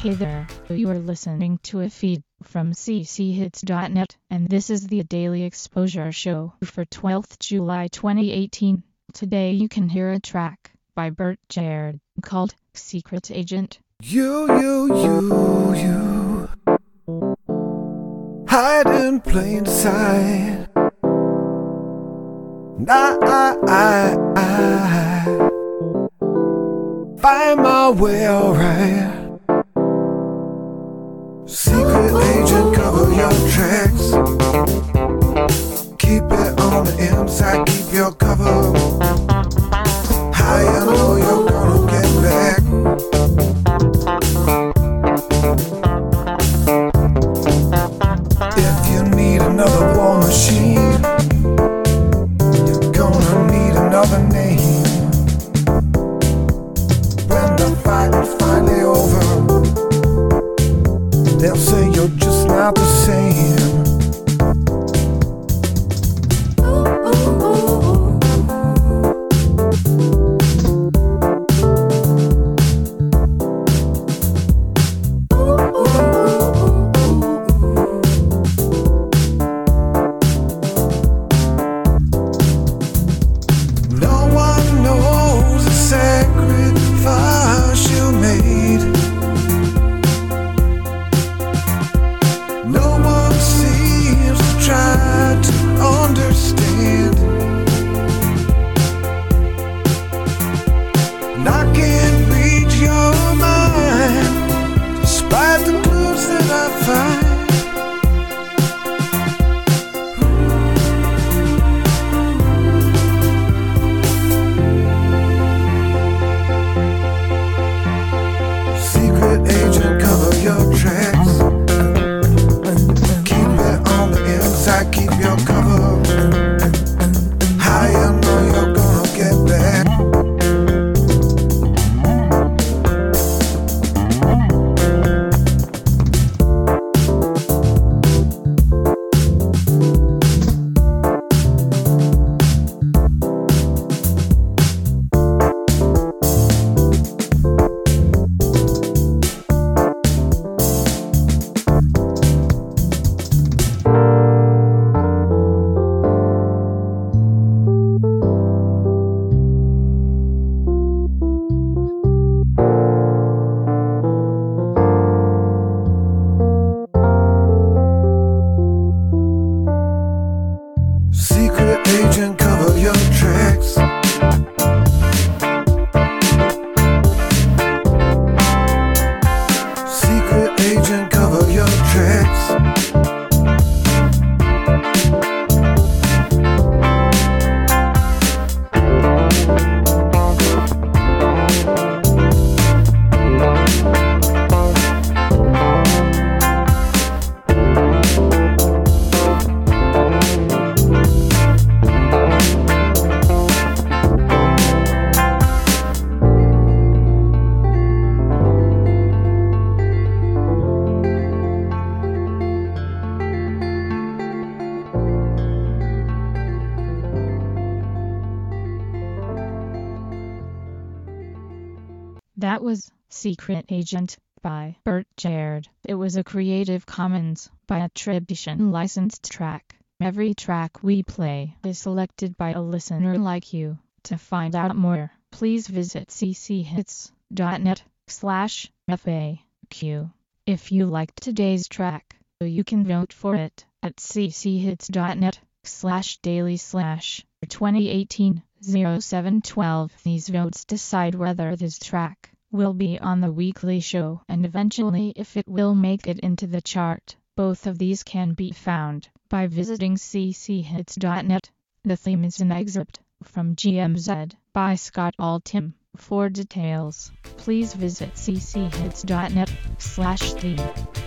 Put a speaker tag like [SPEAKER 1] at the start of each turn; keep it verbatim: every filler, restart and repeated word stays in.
[SPEAKER 1] Hey there, you are listening to a feed from c c hits dot net, and this is the Daily Exposure Show for twelfth of July twenty eighteen. Today you can hear a track by Bert Jared called Secret Agent.
[SPEAKER 2] You, you, you, you hide in plain sight. And I, I, I, I find my way alright. Secret agent, cover your tracks. Keep it on the inside, keep your cover high. I know you're gonna get back. If you need another war machine, you're gonna need another name. When the fight is finally over, they'll say you're just not the same. No one knows the sacrifice you made. No one seems to try to understand. And I can't read your mind, despite the clues that I find. Secret agent, cover your tracks. Keep your cover high, I know you're gonna get back. Secret agent, cover your tracks. Secret agent, cover your tracks.
[SPEAKER 1] That was Secret Agent by Bert Jared. It was a Creative Commons by attribution licensed track. Every track we play is selected by a listener like you. To find out more, please visit c c hits dot net slash F A Q. If you liked today's track, you can vote for it at c c hits dot net slash daily slash twenty eighteen oh seven twelve. These votes decide whether this track will be on the weekly show and eventually if it will make it into the chart. Both of these can be found by visiting c c hits dot net. The theme is an excerpt from G M Z by Scott Altham. For details, please visit c c hits dot net slash theme.